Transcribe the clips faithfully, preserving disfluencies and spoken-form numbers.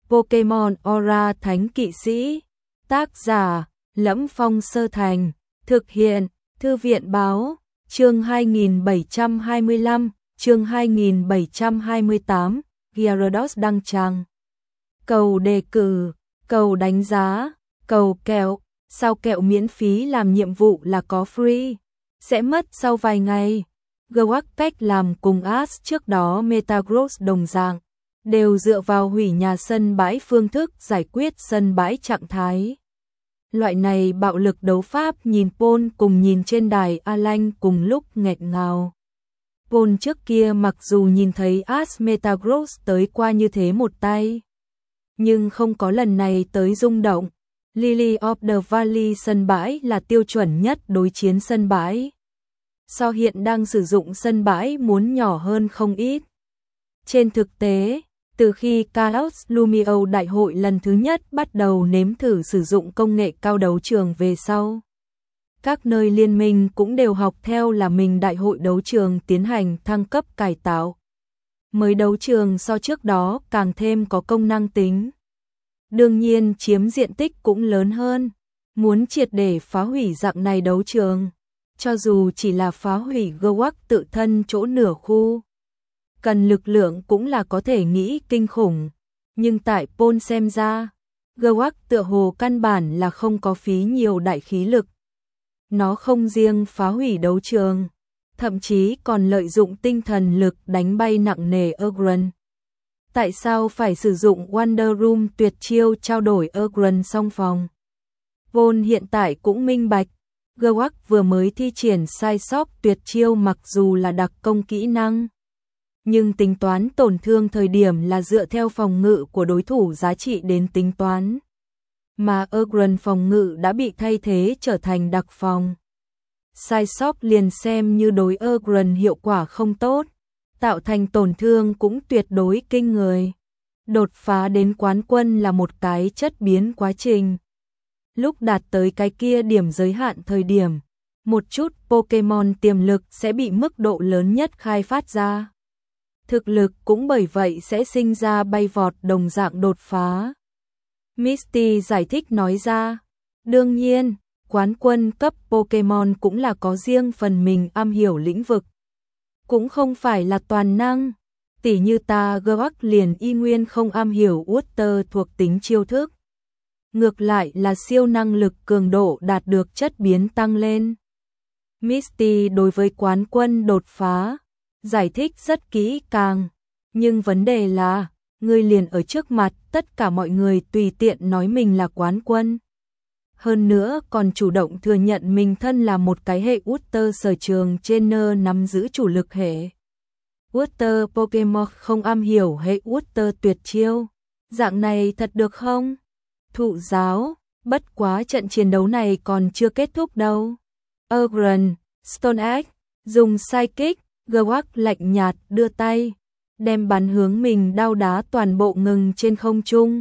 Pokemon Aura Thánh Kỵ Sĩ. Tác giả: Lẫm Phong Sơ Thành. Thực hiện: Thư viện Báo. Chương hai nghìn bảy trăm hai mươi lăm, chương hai nghìn bảy trăm hai mươi tám, Gyarados đăng tràng. Cầu đề cử, cầu đánh giá, cầu kẹo, sao kẹo miễn phí làm nhiệm vụ là có free, sẽ mất sau vài ngày. Gwak cách làm cùng Ash trước đó Metagross đồng dạng, đều dựa vào hủy nhà sân bãi phương thức giải quyết sân bãi trạng thái. Loại này bạo lực đấu pháp nhìn Paul cùng nhìn trên đài Alan cùng lúc nghẹt ngào. Paul trước kia mặc dù nhìn thấy Ash Metagross tới qua như thế một tay, nhưng không có lần này tới rung động. Lily of the Valley sân bãi là tiêu chuẩn nhất đối chiến sân bãi. So hiện đang sử dụng sân bãi muốn nhỏ hơn không ít. Trên thực tế, từ khi Chaos Lumio đại hội lần thứ nhất bắt đầu nếm thử sử dụng công nghệ cao đấu trường về sau, các nơi liên minh cũng đều học theo là mình đại hội đấu trường tiến hành thăng cấp cải tạo. Mới đấu trường so trước đó càng thêm có công năng tính. Đương nhiên chiếm diện tích cũng lớn hơn. Muốn triệt để phá hủy dạng này đấu trường, cho dù chỉ là phá hủy Gwak tự thân chỗ nửa khu, cần lực lượng cũng là có thể nghĩ kinh khủng. Nhưng tại Paul xem ra, Gwak tựa hồ căn bản là không có phí nhiều đại khí lực. Nó không riêng phá hủy đấu trường, thậm chí còn lợi dụng tinh thần lực đánh bay nặng nề Ogren. Tại sao phải sử dụng Wonder Room tuyệt chiêu trao đổi Ogren song phòng? Paul hiện tại cũng minh bạch, Gwak vừa mới thi triển sai sót tuyệt chiêu mặc dù là đặc công kỹ năng, nhưng tính toán tổn thương thời điểm là dựa theo phòng ngự của đối thủ giá trị đến tính toán. Mà Ogren phòng ngự đã bị thay thế trở thành đặc phòng. Sai sót liền xem như đối Ogren hiệu quả không tốt, tạo thành tổn thương cũng tuyệt đối kinh người. Đột phá đến quán quân là một cái chất biến quá trình. Lúc đạt tới cái kia điểm giới hạn thời điểm, một chút Pokemon tiềm lực sẽ bị mức độ lớn nhất khai phát ra. Thực lực cũng bởi vậy sẽ sinh ra bay vọt đồng dạng đột phá. Misty giải thích nói ra, đương nhiên, quán quân cấp Pokemon cũng là có riêng phần mình am hiểu lĩnh vực. Cũng không phải là toàn năng, tỉ như ta Gwak liền y nguyên không am hiểu Water thuộc tính chiêu thức. Ngược lại là siêu năng lực cường độ đạt được chất biến tăng lên. Misty đối với quán quân đột phá, giải thích rất kỹ càng, nhưng vấn đề là, người liền ở trước mặt tất cả mọi người tùy tiện nói mình là quán quân. Hơn nữa còn chủ động thừa nhận mình thân là một cái hệ Water sở trường trainer nắm giữ chủ lực hệ. Water Pokemon không am hiểu hệ Water tuyệt chiêu. Dạng này thật được không? Thụ giáo, bất quá trận chiến đấu này còn chưa kết thúc đâu. Ogren, Stone Egg, dùng Psychic, Gwak lạnh nhạt đưa tay, đem bắn hướng mình đao đá toàn bộ ngừng trên không trung.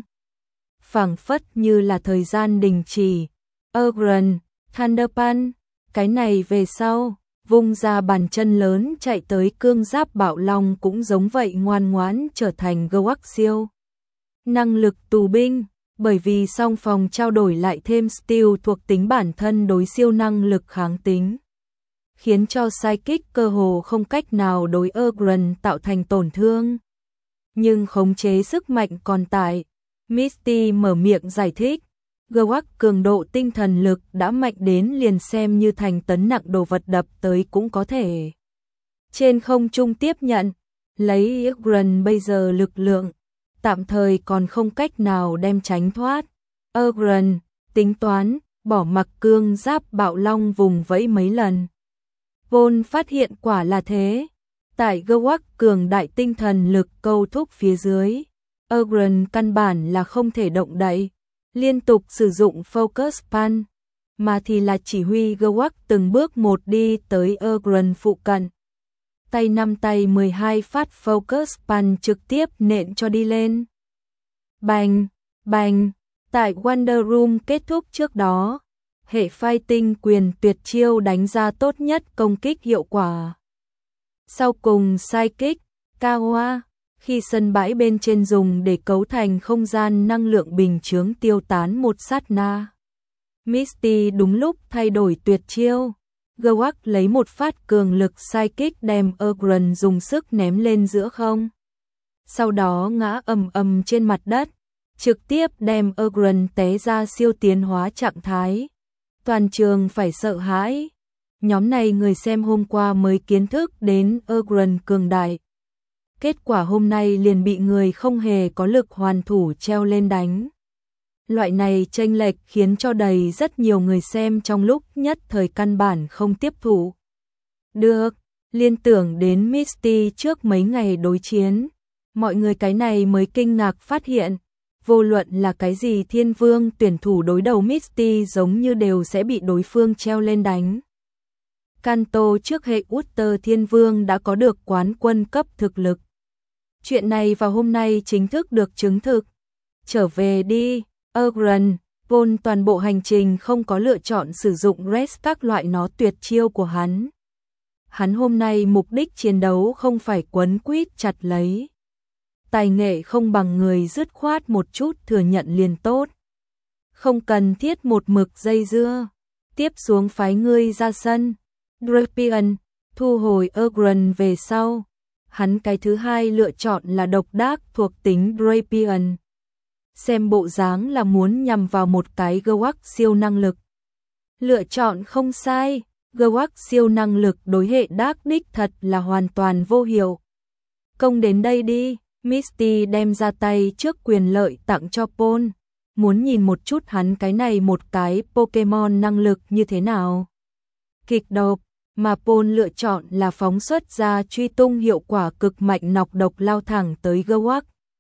Phảng phất như là thời gian đình chỉ. Ogren, Thunder Punch, cái này về sau, vung ra bàn chân lớn chạy tới cương giáp bạo long cũng giống vậy ngoan ngoãn trở thành Gwak siêu. Năng lực tù binh, bởi vì song phòng trao đổi lại thêm Steel thuộc tính bản thân đối siêu năng lực kháng tính, khiến cho Psychic cơ hồ không cách nào đối Ogren tạo thành tổn thương. Nhưng khống chế sức mạnh còn tại. Misty mở miệng giải thích, Gwak cường độ tinh thần lực đã mạnh đến liền xem như thành tấn nặng đồ vật đập tới cũng có thể trên không trung tiếp nhận. Lấy Ogren bây giờ lực lượng, tạm thời còn không cách nào đem tránh thoát. Ogren tính toán bỏ mặc cương giáp bạo long vùng vẫy mấy lần. Paul phát hiện quả là thế. Tại Gwak cường đại tinh thần lực câu thúc phía dưới, Ogren căn bản là không thể động đậy, liên tục sử dụng Focus Punch, mà thì là chỉ huy Gwak từng bước một đi tới Ogren phụ cận. Tay năm tay mười hai phát Focus Punch trực tiếp nện cho đi lên. Bành, bành, tại Wonder Room kết thúc trước đó, hệ fighting quyền tuyệt chiêu đánh ra tốt nhất công kích hiệu quả. Sau cùng Psychic, Kawa, Khi sân bãi bên trên dùng để cấu thành không gian năng lượng bình chướng tiêu tán một sát na, Misty đúng lúc thay đổi tuyệt chiêu. Gewak lấy một phát cường lực psychic đem Ogren dùng sức ném lên giữa không. Sau đó ngã ầm ầm trên mặt đất, trực tiếp đem Ogren té ra siêu tiến hóa trạng thái. Toàn trường phải sợ hãi. Nhóm này người xem hôm qua mới kiến thức đến Ogren cường đại. Kết quả hôm nay liền bị người không hề có lực hoàn thủ treo lên đánh. Loại này chênh lệch khiến cho đầy rất nhiều người xem trong lúc nhất thời căn bản không tiếp thụ được, liên tưởng đến Misty trước mấy ngày đối chiến. Mọi người cái này mới kinh ngạc phát hiện, vô luận là cái gì Thiên Vương tuyển thủ đối đầu Misty giống như đều sẽ bị đối phương treo lên đánh. Kanto trước hệ Utter Thiên Vương đã có được quán quân cấp thực lực. Chuyện này vào hôm nay chính thức được chứng thực. Trở về đi, Ogren. Paul toàn bộ hành trình không có lựa chọn sử dụng rest các loại nó tuyệt chiêu của hắn. Hắn hôm nay mục đích chiến đấu không phải quấn quýt chặt lấy. Tài nghệ không bằng người dứt khoát một chút thừa nhận liền tốt. Không cần thiết một mực dây dưa. Tiếp xuống phái ngươi ra sân. Drapion thu hồi Ogren về sau. Hắn cái thứ hai lựa chọn là độc đác thuộc tính Drapion. Xem bộ dáng là muốn nhằm vào một cái Gewak siêu năng lực. Lựa chọn không sai, Gewak siêu năng lực đối hệ đác đích thật là hoàn toàn vô hiệu. Công đến đây đi, Misty đem ra tay trước quyền lợi tặng cho Paul. Muốn nhìn một chút hắn cái này một cái Pokemon năng lực như thế nào. Kịch độc, mà Paul lựa chọn là phóng xuất ra truy tung hiệu quả cực mạnh nọc độc lao thẳng tới Gewak.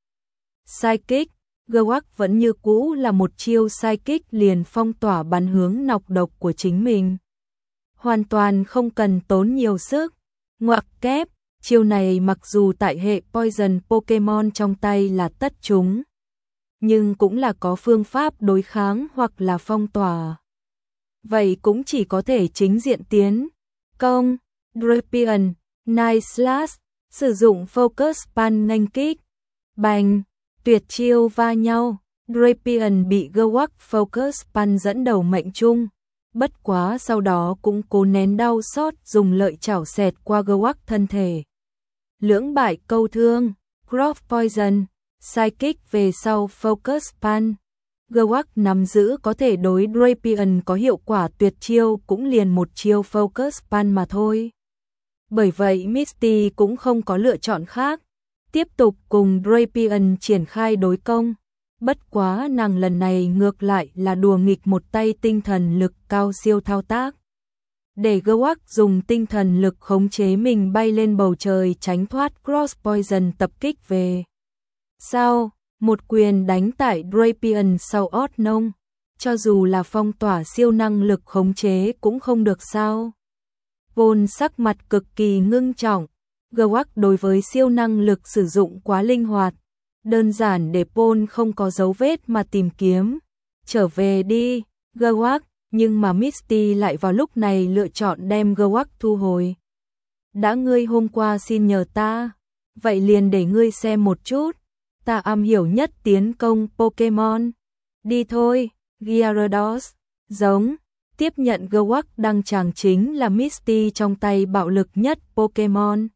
Psychic, Gewak vẫn như cũ là một chiêu Psychic liền phong tỏa bắn hướng nọc độc của chính mình. Hoàn toàn không cần tốn nhiều sức. Ngoặc kép, chiêu này mặc dù tại hệ Poison Pokemon trong tay là tất chúng, nhưng cũng là có phương pháp đối kháng hoặc là phong tỏa. Vậy cũng chỉ có thể chính diện tiến công. Drapion, Night Slash, sử dụng Focus Pan nghênh kích. Bành, tuyệt chiêu va nhau, Drapion bị Gewak Focus Pan dẫn đầu mệnh trung. Bất quá sau đó cũng cố nén đau xót dùng lợi chảo xẹt qua Gewak thân thể. Lưỡng bại câu thương, Crop Poison, Psychic về sau Focus Pan. Gewak nắm giữ có thể đối Drapion có hiệu quả tuyệt chiêu cũng liền một chiêu Focus Pan mà thôi. Bởi vậy Misty cũng không có lựa chọn khác, tiếp tục cùng Drapion triển khai đối công. Bất quá nàng lần này ngược lại là đùa nghịch một tay tinh thần lực cao siêu thao tác. Để Gewak dùng tinh thần lực khống chế mình bay lên bầu trời tránh thoát Cross Poison tập kích về. Sau, một quyền đánh tại Drapion sau ót nông, cho dù là phong tỏa siêu năng lực khống chế cũng không được sao. Paul sắc mặt cực kỳ ngưng trọng, Gewak đối với siêu năng lực sử dụng quá linh hoạt, đơn giản để Paul không có dấu vết mà tìm kiếm. Trở về đi, Gewak, nhưng mà Misty lại vào lúc này lựa chọn đem Gewak thu hồi. Đã ngươi hôm qua xin nhờ ta, vậy liền để ngươi xem một chút. Ta am hiểu nhất tiến công Pokemon. Đi thôi, Gyarados. Giống, tiếp nhận Gewak đăng tràng chính là Misty trong tay bạo lực nhất Pokemon.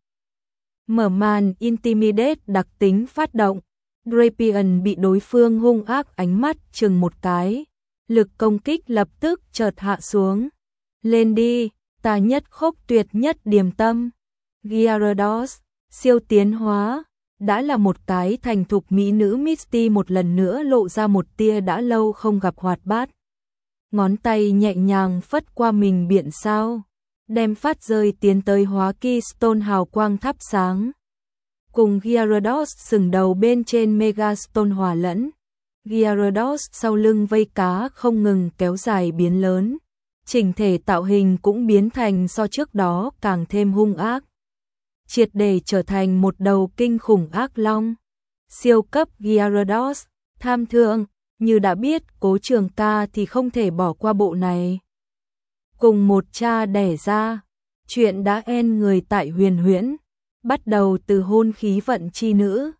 Mở màn Intimidate đặc tính phát động. Drapion bị đối phương hung ác ánh mắt chừng một cái. Lực công kích lập tức chợt hạ xuống. Lên đi, ta nhất khốc tuyệt nhất điềm tâm. Gyarados, siêu tiến hóa. Đã là một cái thành thục mỹ nữ Misty một lần nữa lộ ra một tia đã lâu không gặp hoạt bát. Ngón tay nhẹ nhàng phất qua mình biển sao, đem phát rơi tiến tới hóa Keystone hào quang thắp sáng. Cùng Gyarados sừng đầu bên trên Megastone hòa lẫn. Gyarados sau lưng vây cá không ngừng kéo dài biến lớn. Chỉnh thể tạo hình cũng biến thành so trước đó càng thêm hung ác. Triệt để trở thành một đầu kinh khủng ác long. Siêu cấp Gyarados, tham thượng, như đã biết Cố Trường Ca thì không thể bỏ qua bộ này. Cùng một cha đẻ ra, chuyện đã end người tại huyền huyễn, bắt đầu từ hôn khí vận chi nữ.